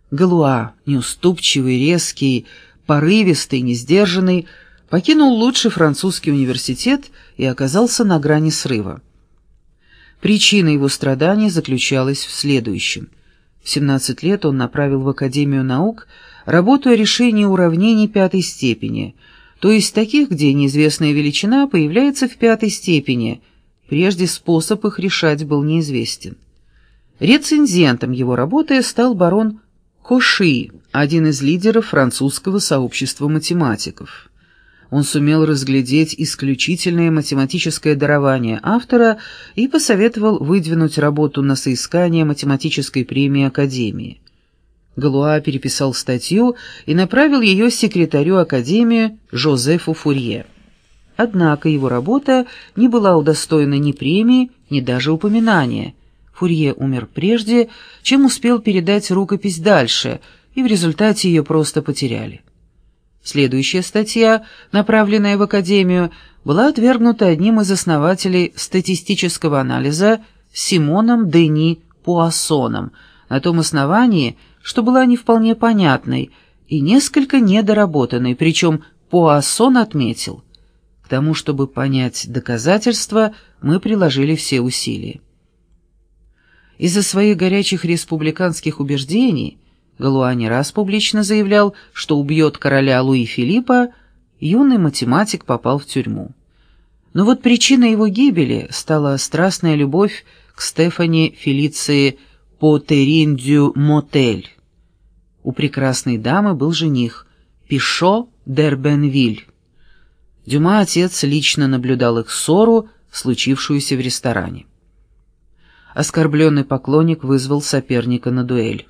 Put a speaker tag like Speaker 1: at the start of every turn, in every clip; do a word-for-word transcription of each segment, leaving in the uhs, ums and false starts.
Speaker 1: Галуа, неуступчивый, резкий, порывистый, несдержанный, покинул лучший французский университет и оказался на грани срыва. Причина его страданий заключалась в следующем. В семнадцать лет он направил в Академию наук работу о решении уравнений пятой степени, то есть таких, где неизвестная величина появляется в пятой степени, прежде способ их решать был неизвестен. Рецензентом его работы стал барон Коши, один из лидеров французского сообщества математиков. Он сумел разглядеть исключительное математическое дарование автора и посоветовал выдвинуть работу на соискание математической премии Академии. Галуа переписал статью и направил ее секретарю Академии Жозефу Фурье. Однако его работа не была удостоена ни премии, ни даже упоминания. Фурье умер прежде, чем успел передать рукопись дальше, и в результате ее просто потеряли. Следующая статья, направленная в Академию, была отвергнута одним из основателей статистического анализа Симоном Дени Пуассоном на том основании, что была не вполне понятной и несколько недоработанной, причем Пуассон отметил: к тому, чтобы понять доказательства, мы приложили все усилия. Из-за своих горячих республиканских убеждений Галуа не раз публично заявлял, что убьет короля Луи Филиппа, юный математик попал в тюрьму. Но вот причиной его гибели стала страстная любовь к Стефани Фелиции Потерин-дю-Мотель. У прекрасной дамы был жених Пишо д'Эрбенвиль. Дюма отец лично наблюдал их ссору, случившуюся в ресторане. Оскорбленный поклонник вызвал соперника на дуэль.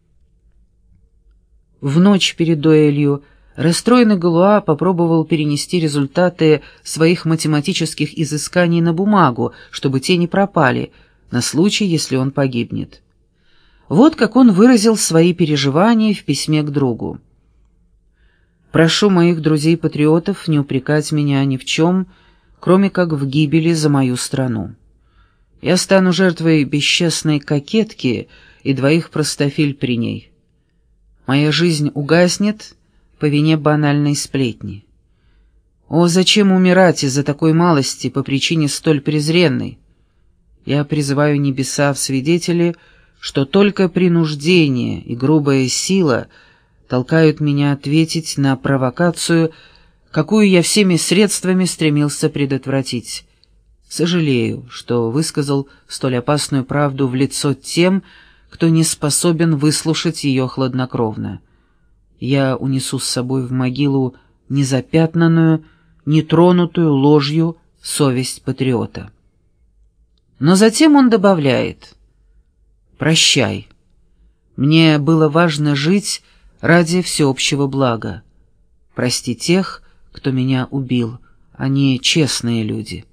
Speaker 1: В ночь перед дуэлью расстроенный Галуа попробовал перенести результаты своих математических изысканий на бумагу, чтобы те не пропали, на случай, если он погибнет. Вот как он выразил свои переживания в письме к другу. «Прошу моих друзей-патриотов не упрекать меня ни в чем, кроме как в гибели за мою страну. Я стану жертвой бесчестной кокетки и двоих простофиль при ней. Моя жизнь угаснет по вине банальной сплетни. О, зачем умирать из-за такой малости по причине столь презренной? Я призываю небеса в свидетели, что только принуждение и грубая сила толкают меня ответить на провокацию, какую я всеми средствами стремился предотвратить. Сожалею, что высказал столь опасную правду в лицо тем, кто не способен выслушать ее хладнокровно. Я унесу с собой в могилу незапятнанную, нетронутую ложью совесть патриота». Но затем он добавляет: «Прощай. Мне было важно жить ради всеобщего блага. Прости тех, кто меня убил, они честные люди».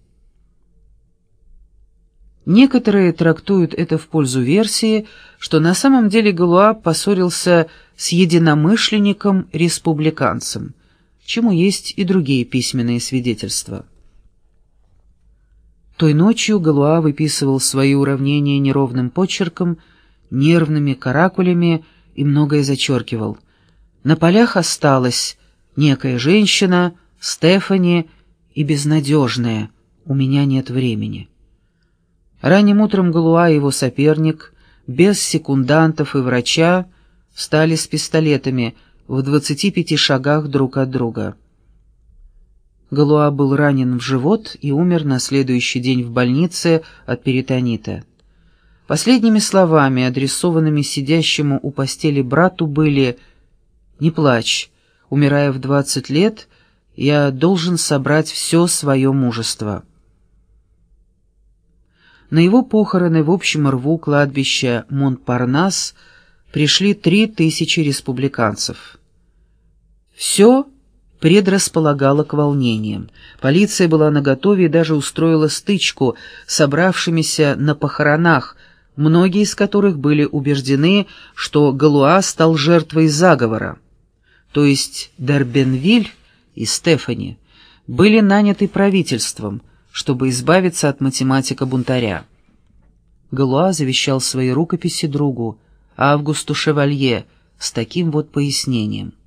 Speaker 1: Некоторые трактуют это в пользу версии, что на самом деле Галуа поссорился с единомышленником-республиканцем, чему есть и другие письменные свидетельства. Той ночью Галуа выписывал свои уравнения неровным почерком, нервными каракулями и многое зачеркивал. На полях осталась некая женщина, Стефани и безнадежная «У меня нет времени». Ранним утром Галуа и его соперник, без секундантов и врача, встали с пистолетами в двадцати пяти шагах друг от друга. Галуа был ранен в живот и умер на следующий день в больнице от перитонита. Последними словами, адресованными сидящему у постели брату, были: «Не плачь, умирая в двадцать лет, я должен собрать все свое мужество». На его похороны в общем рву кладбища Монпарнас пришли три тысячи республиканцев. Все предрасполагало к волнениям. Полиция была наготове и даже устроила стычку с собравшимися на похоронах, многие из которых были убеждены, что Галуа стал жертвой заговора. То есть д'Эрбенвиль и Стефани были наняты правительством, чтобы избавиться от математика-бунтаря. Галуа завещал свои рукописи другу, Августу Шевалье, с таким вот пояснением.